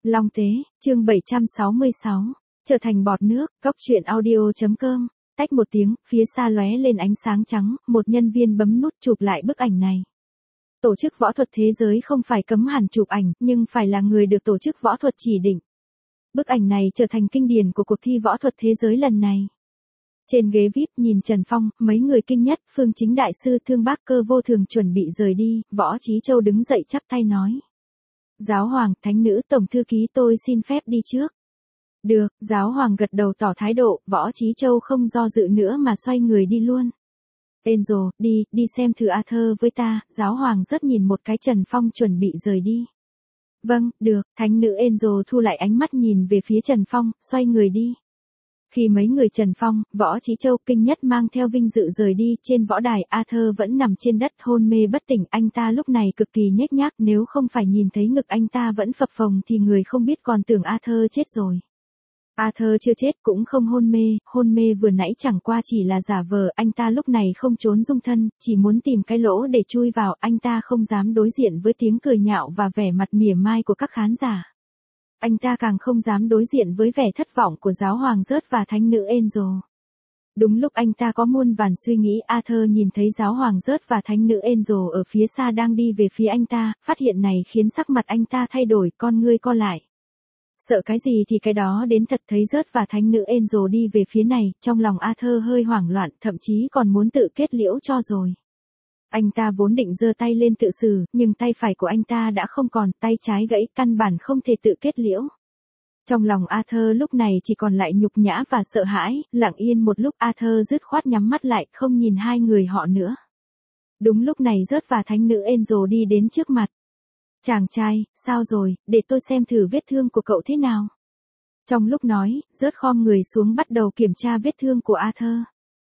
Long Tế, chương 766, trở thành bọt nước, góc truyện audio.com, tách một tiếng, phía xa lóe lên ánh sáng trắng, một nhân viên bấm nút chụp lại bức ảnh này. Tổ chức võ thuật thế giới không phải cấm hẳn chụp ảnh, nhưng phải là người được tổ chức võ thuật chỉ định. Bức ảnh này trở thành kinh điển của cuộc thi võ thuật thế giới lần này. Trên ghế VIP nhìn Trần Phong, mấy người kinh nhất, Phương Chính Đại Sư Thương Bác Cơ vô thường chuẩn bị rời đi, Võ Chí Châu đứng dậy chắp tay nói. Giáo hoàng, thánh nữ tổng thư ký tôi xin phép đi trước. Được, giáo hoàng gật đầu tỏ thái độ, Võ Chí Châu không do dự nữa mà xoay người đi luôn. Enzo, đi xem thử Arthur với ta, giáo hoàng rất nhìn một cái Trần Phong chuẩn bị rời đi. Vâng, được, thánh nữ Enzo thu lại ánh mắt nhìn về phía Trần Phong, xoay người đi. Khi mấy người Trần Phong, Võ Chí Châu kinh nhất mang theo vinh dự rời đi, trên võ đài Arthur vẫn nằm trên đất hôn mê bất tỉnh, anh ta lúc này cực kỳ nhếch nhác, nếu không phải nhìn thấy ngực anh ta vẫn phập phồng thì người không biết còn tưởng Arthur chết rồi. Arthur chưa chết cũng không hôn mê vừa nãy chẳng qua chỉ là giả vờ, anh ta lúc này không trốn dung thân, chỉ muốn tìm cái lỗ để chui vào, anh ta không dám đối diện với tiếng cười nhạo và vẻ mặt mỉa mai của các khán giả. Anh ta càng không dám đối diện với vẻ thất vọng của giáo hoàng Rớt và thánh nữ Enzo. Đúng lúc anh ta có muôn vàn suy nghĩ, Arthur nhìn thấy giáo hoàng Rớt và thánh nữ Enzo ở phía xa đang đi về phía anh ta, phát hiện này khiến sắc mặt anh ta thay đổi, con ngươi co lại. Sợ cái gì thì cái đó đến thật, thấy Rớt và thánh nữ Enzo đi về phía này, trong lòng Arthur hơi hoảng loạn, thậm chí còn muốn tự kết liễu cho rồi. Anh ta vốn định giơ tay lên tự xử, nhưng tay phải của anh ta đã không còn, tay trái gãy, căn bản không thể tự kết liễu. Trong lòng Arthur lúc này chỉ còn lại nhục nhã và sợ hãi, lặng yên một lúc Arthur dứt khoát nhắm mắt lại, không nhìn hai người họ nữa. Đúng lúc này Rớt và thánh nữ Enzo đi đến trước mặt. Chàng trai, sao rồi, để tôi xem thử vết thương của cậu thế nào. Trong lúc nói, Rớt khom người xuống bắt đầu kiểm tra vết thương của Arthur.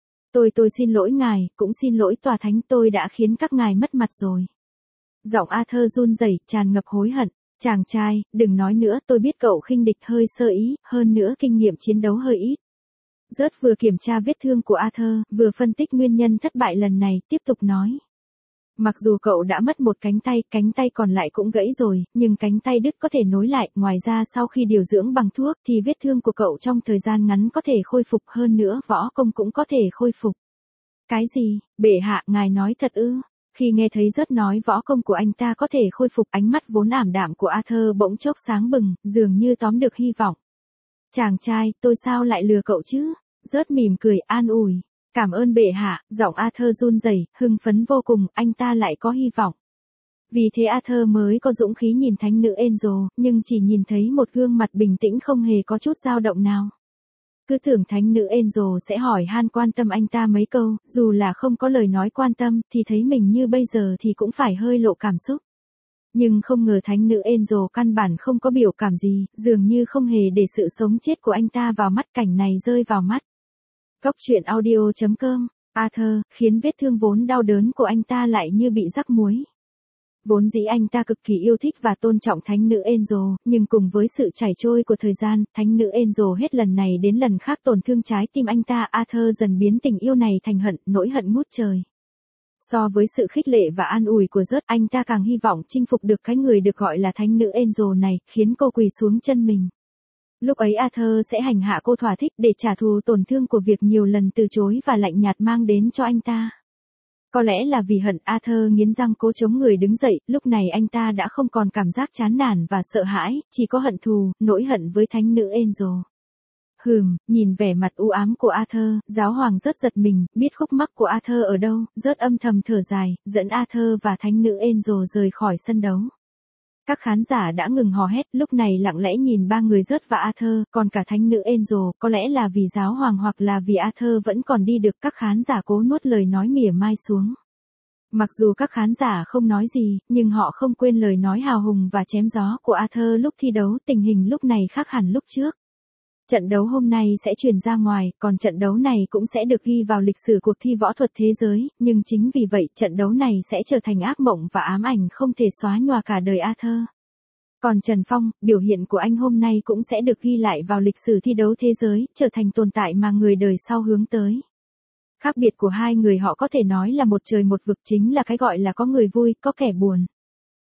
Tôi xin lỗi ngài, cũng xin lỗi tòa thánh, tôi đã khiến các ngài mất mặt rồi. Giọng Arthur run rẩy, tràn ngập hối hận. Chàng trai, đừng nói nữa, tôi biết cậu khinh địch hơi sơ ý, hơn nữa kinh nghiệm chiến đấu hơi ít. Rớt vừa kiểm tra vết thương của Arthur, vừa phân tích nguyên nhân thất bại lần này, tiếp tục nói. Mặc dù cậu đã mất một cánh tay còn lại cũng gãy rồi, nhưng cánh tay đứt có thể nối lại, ngoài ra sau khi điều dưỡng bằng thuốc thì vết thương của cậu trong thời gian ngắn có thể khôi phục, hơn nữa võ công cũng có thể khôi phục. Cái gì, bệ hạ, ngài nói thật ư? Khi nghe thấy Rớt nói võ công của anh ta có thể khôi phục, ánh mắt vốn ảm đạm của Arthur bỗng chốc sáng bừng, dường như tóm được hy vọng. Chàng trai, tôi sao lại lừa cậu chứ? Rớt mỉm cười, an ủi. Cảm ơn bệ hạ, giọng Arthur run rẩy, hưng phấn vô cùng, anh ta lại có hy vọng. Vì thế Arthur mới có dũng khí nhìn thánh nữ Enzo, nhưng chỉ nhìn thấy một gương mặt bình tĩnh không hề có chút dao động nào. Cứ tưởng thánh nữ Enzo sẽ hỏi han quan tâm anh ta mấy câu, dù là không có lời nói quan tâm, thì thấy mình như bây giờ thì cũng phải hơi lộ cảm xúc. Nhưng không ngờ thánh nữ Enzo căn bản không có biểu cảm gì, dường như không hề để sự sống chết của anh ta vào mắt, cảnh này rơi vào mắt. Góc truyện audio.com, Arthur, khiến vết thương vốn đau đớn của anh ta lại như bị rắc muối. Vốn dĩ anh ta cực kỳ yêu thích và tôn trọng thánh nữ Enzo, nhưng cùng với sự chảy trôi của thời gian, thánh nữ Enzo hết lần này đến lần khác tổn thương trái tim anh ta, Arthur dần biến tình yêu này thành hận, nỗi hận ngút trời. So với sự khích lệ và an ủi của Rớt, anh ta càng hy vọng chinh phục được cái người được gọi là thánh nữ Enzo này, khiến cô quỳ xuống chân mình. Lúc ấy Arthur sẽ hành hạ cô thỏa thích để trả thù tổn thương của việc nhiều lần từ chối và lạnh nhạt mang đến cho anh ta. Có lẽ là vì hận, Arthur nghiến răng cố chống người đứng dậy, lúc này anh ta đã không còn cảm giác chán nản và sợ hãi, chỉ có hận thù, nỗi hận với thánh nữ Enzo. Nhìn vẻ mặt u ám của Arthur, giáo hoàng Rớt giật mình, biết khúc mắc của Arthur ở đâu, Rớt âm thầm thở dài, dẫn Arthur và thánh nữ Enzo rời khỏi sân đấu. Các khán giả đã ngừng hò hét, lúc này lặng lẽ nhìn ba người Rớt và Arthur, còn cả thánh nữ Enzo, có lẽ là vì giáo hoàng hoặc là vì Arthur vẫn còn đi được, các khán giả cố nuốt lời nói mỉa mai xuống. Mặc dù các khán giả không nói gì, nhưng họ không quên lời nói hào hùng và chém gió của Arthur lúc thi đấu, tình hình lúc này khác hẳn lúc trước. Trận đấu hôm nay sẽ truyền ra ngoài, còn trận đấu này cũng sẽ được ghi vào lịch sử cuộc thi võ thuật thế giới, nhưng chính vì vậy trận đấu này sẽ trở thành ác mộng và ám ảnh không thể xóa nhòa cả đời Arthur. Còn Trần Phong, biểu hiện của anh hôm nay cũng sẽ được ghi lại vào lịch sử thi đấu thế giới, trở thành tồn tại mà người đời sau hướng tới. Khác biệt của hai người họ có thể nói là một trời một vực, chính là cái gọi là có người vui, có kẻ buồn.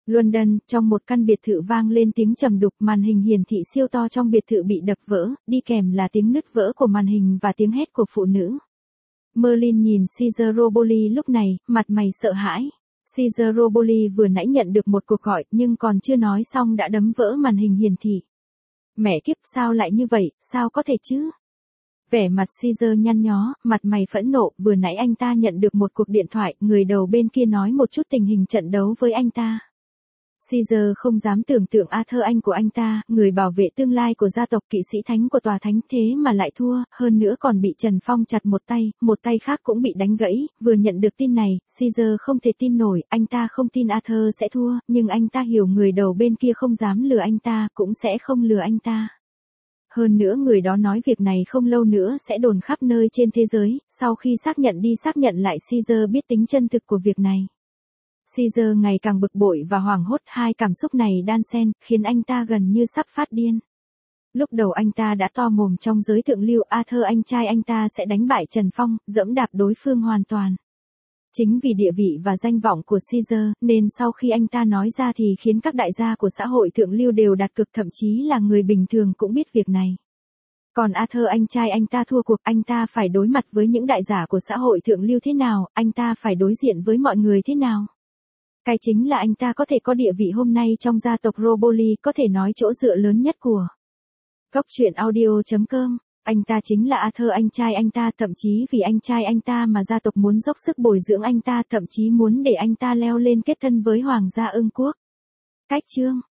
London, trong một căn biệt thự vang lên tiếng trầm đục, màn hình hiển thị siêu to trong biệt thự bị đập vỡ, đi kèm là tiếng nứt vỡ của màn hình và tiếng hét của phụ nữ. Merlin nhìn Caesar Roboli lúc này, mặt mày sợ hãi. Caesar Roboli vừa nãy nhận được một cuộc gọi, nhưng còn chưa nói xong đã đấm vỡ màn hình hiển thị. Mẹ kiếp, sao lại như vậy, sao có thể chứ? Vẻ mặt Caesar nhăn nhó, mặt mày phẫn nộ, vừa nãy anh ta nhận được một cuộc điện thoại, người đầu bên kia nói một chút tình hình trận đấu với anh ta. Caesar không dám tưởng tượng Arthur anh của anh ta, người bảo vệ tương lai của gia tộc, kỵ sĩ thánh của tòa thánh, thế mà lại thua, hơn nữa còn bị Trần Phong chặt một tay khác cũng bị đánh gãy. Vừa nhận được tin này, Caesar không thể tin nổi, anh ta không tin Arthur sẽ thua, nhưng anh ta hiểu người đầu bên kia không dám lừa anh ta, cũng sẽ không lừa anh ta. Hơn nữa người đó nói việc này không lâu nữa sẽ đồn khắp nơi trên thế giới, sau khi xác nhận đi xác nhận lại Caesar biết tính chân thực của việc này. Caesar ngày càng bực bội và hoảng hốt, hai cảm xúc này đan xen, khiến anh ta gần như sắp phát điên. Lúc đầu anh ta đã to mồm trong giới thượng lưu, Arthur anh trai anh ta sẽ đánh bại Trần Phong, dẫm đạp đối phương hoàn toàn. Chính vì địa vị và danh vọng của Caesar, nên sau khi anh ta nói ra thì khiến các đại gia của xã hội thượng lưu đều đặt cược, thậm chí là người bình thường cũng biết việc này. Còn Arthur anh trai anh ta thua cuộc, anh ta phải đối mặt với những đại giả của xã hội thượng lưu thế nào, anh ta phải đối diện với mọi người thế nào. Cái chính là anh ta có thể có địa vị hôm nay trong gia tộc Roboli, có thể nói chỗ dựa lớn nhất của Cốc truyện audio.com. Anh ta chính là Arthur anh trai anh ta, thậm chí vì anh trai anh ta mà gia tộc muốn dốc sức bồi dưỡng anh ta, thậm chí muốn để anh ta leo lên kết thân với Hoàng gia Ưng Quốc. Cách chương